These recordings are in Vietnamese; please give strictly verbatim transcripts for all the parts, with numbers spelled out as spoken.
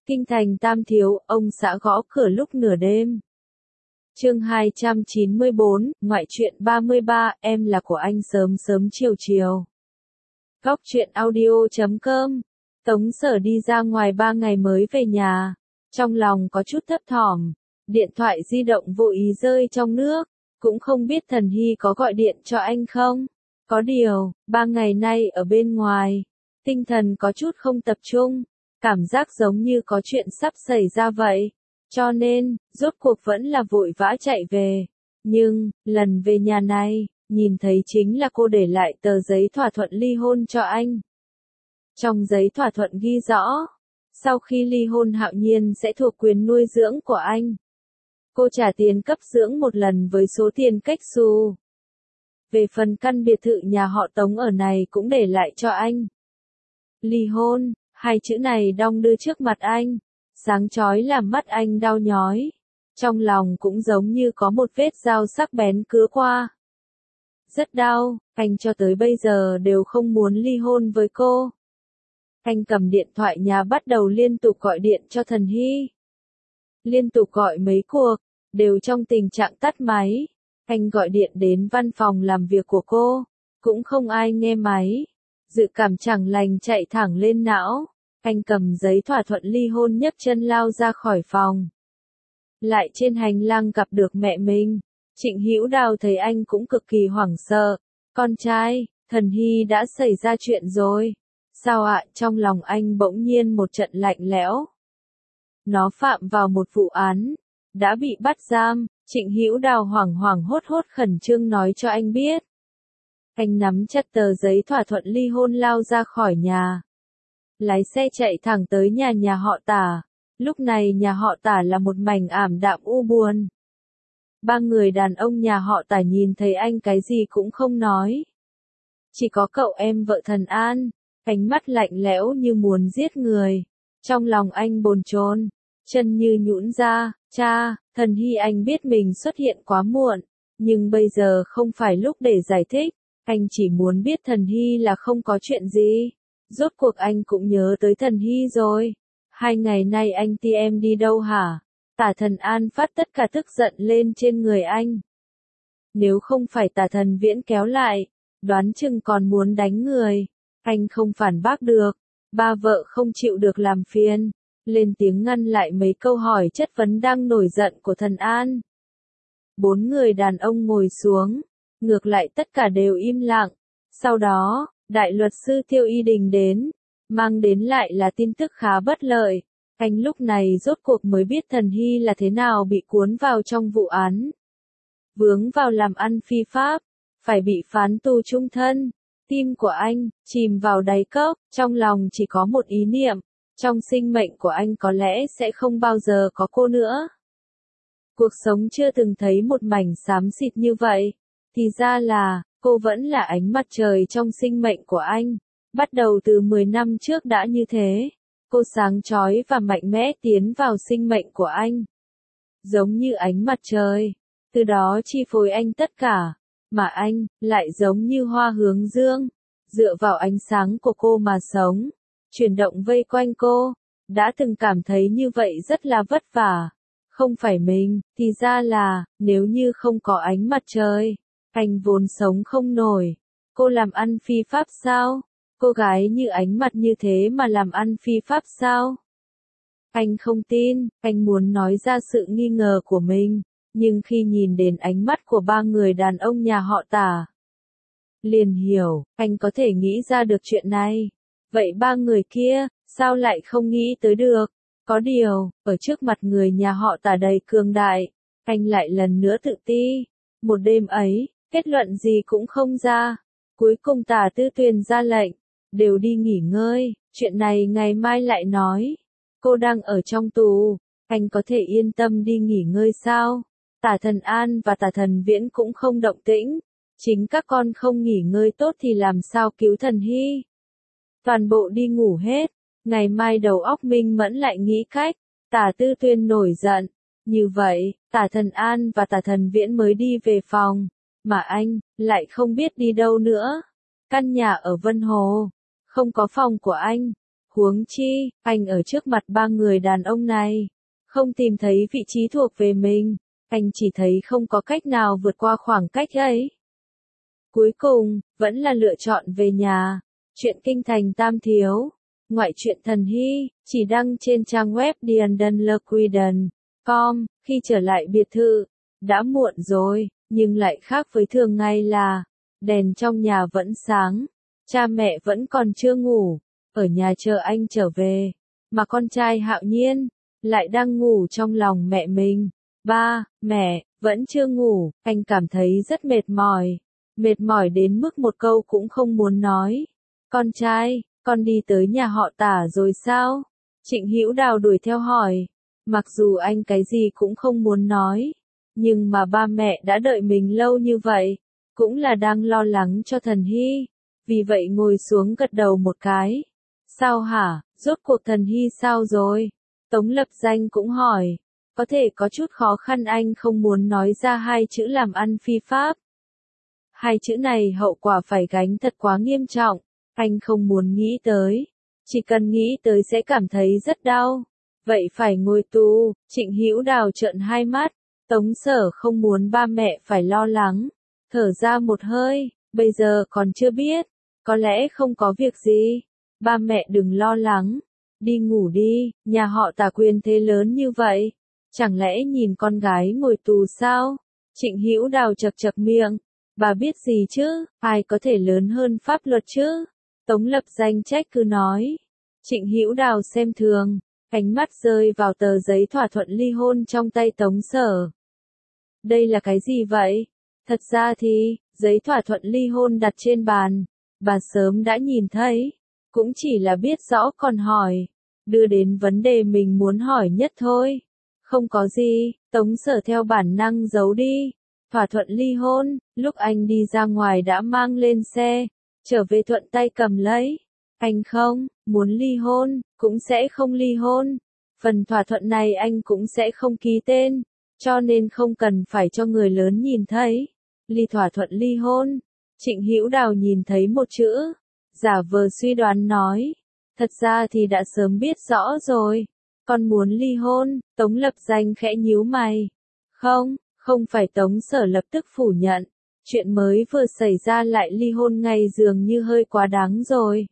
Kinh thành Tam Thiếu, ông xã gõ cửa lúc nửa đêm. Chương hai trăm chín mươi bốn, ngoại truyện ba mươi ba, em là của anh sớm sớm chiều chiều. Góc truyện audio chấm com. Tống Sở đi ra ngoài ba ngày mới về nhà, trong lòng có chút thấp thỏm, điện thoại di động vô ý rơi trong nước, cũng không biết Thần Hy có gọi điện cho anh không. Có điều, ba ngày nay ở bên ngoài, tinh thần có chút không tập trung, cảm giác giống như có chuyện sắp xảy ra vậy. Cho nên, rốt cuộc vẫn là vội vã chạy về. Nhưng, lần về nhà này, nhìn thấy chính là cô để lại tờ giấy thỏa thuận ly hôn cho anh. Trong giấy thỏa thuận ghi rõ, sau khi ly hôn Hạo Nhiên sẽ thuộc quyền nuôi dưỡng của anh. Cô trả tiền cấp dưỡng một lần với số tiền cách xù. Về phần căn biệt thự nhà họ Tống ở này cũng để lại cho anh. Ly hôn, hai chữ này đong đưa trước mặt anh, sáng chói làm mắt anh đau nhói. Trong lòng cũng giống như có một vết dao sắc bén cứa qua. Rất đau, anh cho tới bây giờ đều không muốn ly hôn với cô. Anh cầm điện thoại nhà bắt đầu liên tục gọi điện cho Thần Hy. Liên tục gọi mấy cuộc, đều trong tình trạng tắt máy. Anh gọi điện đến văn phòng làm việc của cô, cũng không ai nghe máy. Dự cảm chẳng lành chạy thẳng lên não. Anh cầm giấy thỏa thuận ly hôn nhấc chân lao ra khỏi phòng. Lại trên hành lang gặp được mẹ mình. Trịnh Hữu Đào thấy anh cũng cực kỳ hoảng sợ. Con trai, Thần Hy đã xảy ra chuyện rồi. Sao ạ? Trong lòng anh bỗng nhiên một trận lạnh lẽo. Nó phạm vào một vụ án, đã bị bắt giam. Trịnh Hữu Đào hoảng hoảng hốt hốt khẩn trương nói cho anh biết. Anh nắm chặt tờ giấy thỏa thuận ly hôn lao ra khỏi nhà. Lái xe chạy thẳng tới nhà nhà họ Tả. Lúc này nhà họ Tả là một mảnh ảm đạm u buồn. Ba người đàn ông nhà họ Tả nhìn thấy anh cái gì cũng không nói. Chỉ có cậu em vợ Thần An, ánh mắt lạnh lẽo như muốn giết người. Trong lòng anh bồn chồn, chân như nhũn ra. Cha, Thần Hy anh biết mình xuất hiện quá muộn, nhưng bây giờ không phải lúc để giải thích. Anh chỉ muốn biết Thần Hy là không có chuyện gì. Rốt cuộc anh cũng nhớ tới Thần Hy rồi. Hai ngày nay anh ti em đi đâu hả? Tả Thần An phát tất cả tức giận lên trên người anh. Nếu không phải Tả Thần Viễn kéo lại, đoán chừng còn muốn đánh người. Anh không phản bác được. Ba vợ không chịu được làm phiền, lên tiếng ngăn lại mấy câu hỏi chất vấn đang nổi giận của Thần An. Bốn người đàn ông ngồi xuống, ngược lại tất cả đều im lặng. Sau đó, đại luật sư Tiêu Y Đình đến, mang đến lại là tin tức khá bất lợi. Anh lúc này rốt cuộc mới biết Thần Hy là thế nào bị cuốn vào trong vụ án. Vướng vào làm ăn phi pháp, phải bị phán tù chung thân. Tim của anh chìm vào đáy cốc, trong lòng chỉ có một ý niệm, trong sinh mệnh của anh có lẽ sẽ không bao giờ có cô nữa. Cuộc sống chưa từng thấy một mảnh xám xịt như vậy, thì ra là, cô vẫn là ánh mặt trời trong sinh mệnh của anh. Bắt đầu từ mười năm trước đã như thế, cô sáng chói và mạnh mẽ tiến vào sinh mệnh của anh. Giống như ánh mặt trời, từ đó chi phối anh tất cả. Mà anh, lại giống như hoa hướng dương, dựa vào ánh sáng của cô mà sống, chuyển động vây quanh cô. Đã từng cảm thấy như vậy rất là vất vả. Không phải mình, thì ra là, nếu như không có ánh mặt trời, anh vốn sống không nổi. Cô làm ăn phi pháp sao? Cô gái như ánh mặt như thế mà làm ăn phi pháp sao? Anh không tin, anh muốn nói ra sự nghi ngờ của mình. Nhưng khi nhìn đến ánh mắt của ba người đàn ông nhà họ Tả, liền hiểu, anh có thể nghĩ ra được chuyện này. Vậy ba người kia, sao lại không nghĩ tới được? Có điều, ở trước mặt người nhà họ Tả đầy cường đại, anh lại lần nữa tự ti. Một đêm ấy, kết luận gì cũng không ra. Cuối cùng Tả Tư Tuyền ra lệnh, đều đi nghỉ ngơi, chuyện này ngày mai lại nói. Cô đang ở trong tù, anh có thể yên tâm đi nghỉ ngơi sao? Tả Thần An và Tả Thần Viễn cũng không động tĩnh. Chính các con không nghỉ ngơi tốt thì làm sao cứu Thần Hy? Toàn bộ đi ngủ hết. Ngày mai đầu óc minh mẫn lại nghĩ cách. Tả Tư Tuyên nổi giận. Như vậy, Tả Thần An và Tả Thần Viễn mới đi về phòng. Mà anh, lại không biết đi đâu nữa. Căn nhà ở Vân Hồ. Không có phòng của anh. Huống chi, anh ở trước mặt ba người đàn ông này, không tìm thấy vị trí thuộc về mình, anh chỉ thấy không có cách nào vượt qua khoảng cách ấy. Cuối cùng, vẫn là lựa chọn về nhà. Chuyện kinh thành tam thiếu. Ngoại truyện thần hy, chỉ đăng trên trang web diandanlequiden chấm com. Khi trở lại biệt thự, đã muộn rồi, nhưng lại khác với thường ngày là, đèn trong nhà vẫn sáng, cha mẹ vẫn còn chưa ngủ, ở nhà chờ anh trở về, mà con trai Hạo Nhiên, lại đang ngủ trong lòng mẹ mình. Ba, mẹ, vẫn chưa ngủ, anh cảm thấy rất mệt mỏi, mệt mỏi đến mức một câu cũng không muốn nói. Con trai, con đi tới nhà họ Tả rồi sao? Trịnh Hữu Đào đuổi theo hỏi. Mặc dù anh cái gì cũng không muốn nói, nhưng mà ba mẹ đã đợi mình lâu như vậy, cũng là đang lo lắng cho Thần Hy, vì vậy ngồi xuống gật đầu một cái. Sao hả, rốt cuộc Thần Hy sao rồi? Tống Lập Danh cũng hỏi, có thể có chút khó khăn anh không muốn nói ra hai chữ làm ăn phi pháp. Hai chữ này hậu quả phải gánh thật quá nghiêm trọng, anh không muốn nghĩ tới, chỉ cần nghĩ tới sẽ cảm thấy rất đau. Vậy phải ngồi tù, Trịnh Hữu Đào trợn hai mắt, Tống Sở không muốn ba mẹ phải lo lắng, thở ra một hơi, bây giờ còn chưa biết, có lẽ không có việc gì, ba mẹ đừng lo lắng, đi ngủ đi, nhà họ Tả quyền thế lớn như vậy, chẳng lẽ nhìn con gái ngồi tù sao? Trịnh Hữu Đào chật chật miệng, bà biết gì chứ, ai có thể lớn hơn pháp luật chứ? Tống Lập Danh trách cứ nói. Trịnh Hữu Đào xem thường, ánh mắt rơi vào tờ giấy thỏa thuận ly hôn trong tay Tống Sở. Đây là cái gì vậy? Thật ra thì, giấy thỏa thuận ly hôn đặt trên bàn, bà sớm đã nhìn thấy, cũng chỉ là biết rõ còn hỏi, đưa đến vấn đề mình muốn hỏi nhất thôi. Không có gì, Tống Sở theo bản năng giấu đi. Thỏa thuận ly hôn, lúc anh đi ra ngoài đã mang lên xe, trở về thuận tay cầm lấy. Anh không, muốn ly hôn, cũng sẽ không ly hôn. Phần thỏa thuận này anh cũng sẽ không ký tên, cho nên không cần phải cho người lớn nhìn thấy. Ly thỏa thuận ly hôn. Trịnh Hữu Đào nhìn thấy một chữ, giả vờ suy đoán nói. Thật ra thì đã sớm biết rõ rồi. Con muốn ly hôn, Tống Lập Danh khẽ nhíu mày. Không, không phải. Tống Sở lập tức phủ nhận. Chuyện mới vừa xảy ra lại ly hôn ngay dường như hơi quá đáng rồi.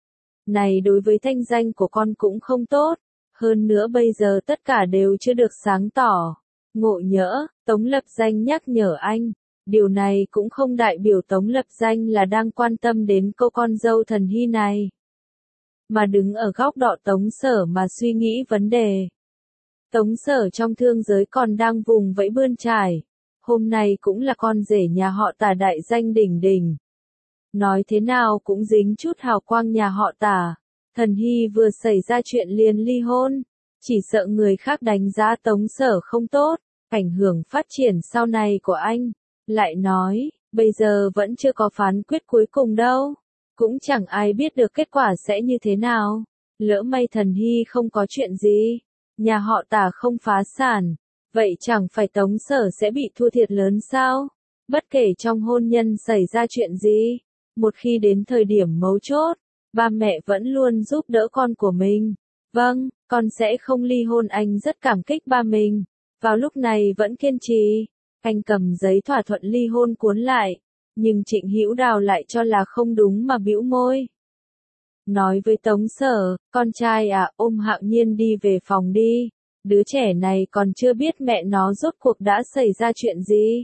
Này đối với thanh danh của con cũng không tốt. Hơn nữa bây giờ tất cả đều chưa được sáng tỏ. Ngộ nhỡ, Tống Lập Danh nhắc nhở anh. Điều này cũng không đại biểu Tống Lập Danh là đang quan tâm đến cô con dâu Thần Hy này, mà đứng ở góc độ Tống Sở mà suy nghĩ vấn đề. Tống Sở trong thương giới còn đang vùng vẫy bươn trải. Hôm nay cũng là con rể nhà họ Tả đại danh đỉnh đỉnh. Nói thế nào cũng dính chút hào quang nhà họ Tả. Thần Hy vừa xảy ra chuyện liền ly hôn. Chỉ sợ người khác đánh giá Tống Sở không tốt, ảnh hưởng phát triển sau này của anh. Lại nói, bây giờ vẫn chưa có phán quyết cuối cùng đâu. Cũng chẳng ai biết được kết quả sẽ như thế nào. Lỡ may Thần Hy không có chuyện gì, nhà họ Tả không phá sản, vậy chẳng phải Tống Sở sẽ bị thua thiệt lớn sao? Bất kể trong hôn nhân xảy ra chuyện gì, một khi đến thời điểm mấu chốt, ba mẹ vẫn luôn giúp đỡ con của mình. Vâng, con sẽ không ly hôn. Anh rất cảm kích ba mình. Vào lúc này vẫn kiên trì. Anh cầm giấy thỏa thuận ly hôn cuốn lại, nhưng Trịnh Hữu Đào lại cho là không đúng mà bĩu môi. Nói với Tống Sở, con trai à, ôm Hạo Nhiên đi về phòng đi. Đứa trẻ này còn chưa biết mẹ nó rốt cuộc đã xảy ra chuyện gì.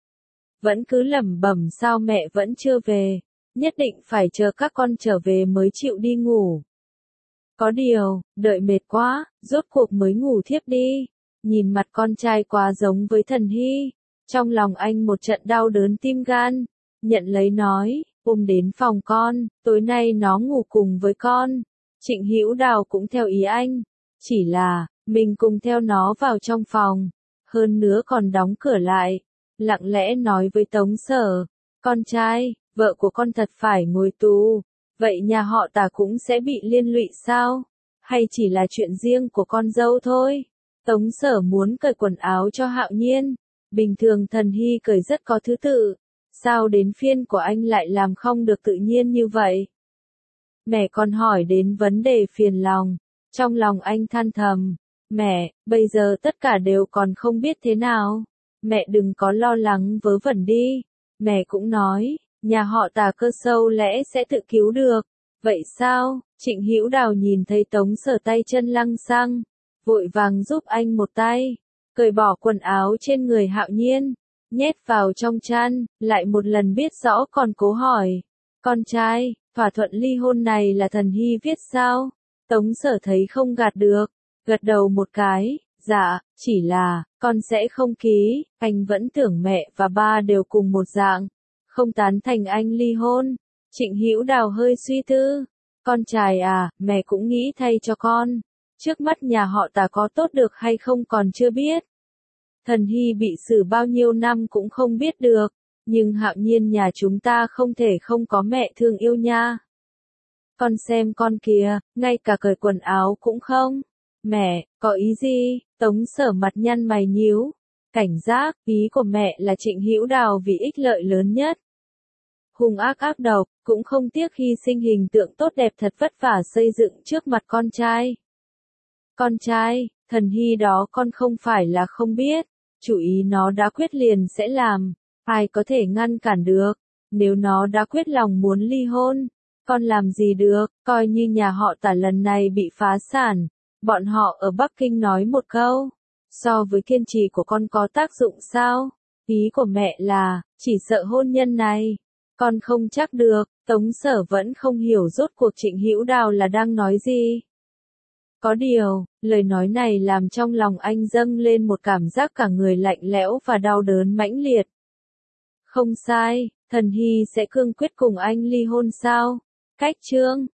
Vẫn cứ lẩm bẩm sao mẹ vẫn chưa về, nhất định phải chờ các con trở về mới chịu đi ngủ. Có điều, đợi mệt quá, rốt cuộc mới ngủ thiếp đi. Nhìn mặt con trai quá giống với Thần Hy, trong lòng anh một trận đau đớn tim gan, nhận lấy nói, ôm đến phòng con, tối nay nó ngủ cùng với con. Trịnh Hữu Đào cũng theo ý anh, chỉ là, mình cùng theo nó vào trong phòng, hơn nữa còn đóng cửa lại, lặng lẽ nói với Tống Sở, con trai, vợ của con thật phải ngồi tù, vậy nhà họ Tả cũng sẽ bị liên lụy sao? Hay chỉ là chuyện riêng của con dâu thôi? Tống Sở muốn cởi quần áo cho Hạo Nhiên, bình thường Thần Hy cởi rất có thứ tự, sao đến phiên của anh lại làm không được tự nhiên như vậy? Mẹ còn hỏi đến vấn đề phiền lòng. Trong lòng anh than thầm, mẹ, bây giờ tất cả đều còn không biết thế nào. Mẹ đừng có lo lắng vớ vẩn đi. Mẹ cũng nói, nhà họ Tà cơ sâu lẽ sẽ tự cứu được. Vậy sao? Trịnh Hữu Đào nhìn thấy Tống Sở tay chân lăng xăng, vội vàng giúp anh một tay, cởi bỏ quần áo trên người Hạo Nhiên, nhét vào trong chăn, lại một lần biết rõ còn cố hỏi, con trai, thỏa thuận ly hôn này là Thần Hy viết sao? Tống Sở thấy không gạt được, gật đầu một cái, dạ, chỉ là, con sẽ không ký, anh vẫn tưởng mẹ và ba đều cùng một dạng, không tán thành anh ly hôn. Trịnh Hữu Đào hơi suy tư, con trai à, mẹ cũng nghĩ thay cho con, trước mắt nhà họ Tà có tốt được hay không còn chưa biết. Thần Hy bị xử bao nhiêu năm cũng không biết được, nhưng Hạo Nhiên nhà chúng ta không thể không có mẹ thương yêu nha. Con xem con kìa, ngay cả cởi quần áo cũng không. Mẹ, có ý gì? Tống Sở mặt nhăn mày nhíu. Cảnh giác, ý của mẹ là Trịnh Hữu Đào vì ích lợi lớn nhất. Hung ác ác độc, cũng không tiếc hy sinh hình tượng tốt đẹp thật vất vả xây dựng trước mặt con trai. Con trai, Thần Hy đó con không phải là không biết, chủ ý nó đã quyết liền sẽ làm, ai có thể ngăn cản được, nếu nó đã quyết lòng muốn ly hôn, con làm gì được, coi như nhà họ Tả lần này bị phá sản, bọn họ ở Bắc Kinh nói một câu, so với kiên trì của con có tác dụng sao? Ý của mẹ là, chỉ sợ hôn nhân này, con không chắc được. Tống Sở vẫn không hiểu rốt cuộc Trịnh Hữu Đào là đang nói gì. Có điều, lời nói này làm trong lòng anh dâng lên một cảm giác cả người lạnh lẽo và đau đớn mãnh liệt. Không sai, Thần Hy sẽ cương quyết cùng anh ly hôn sao? Cách chương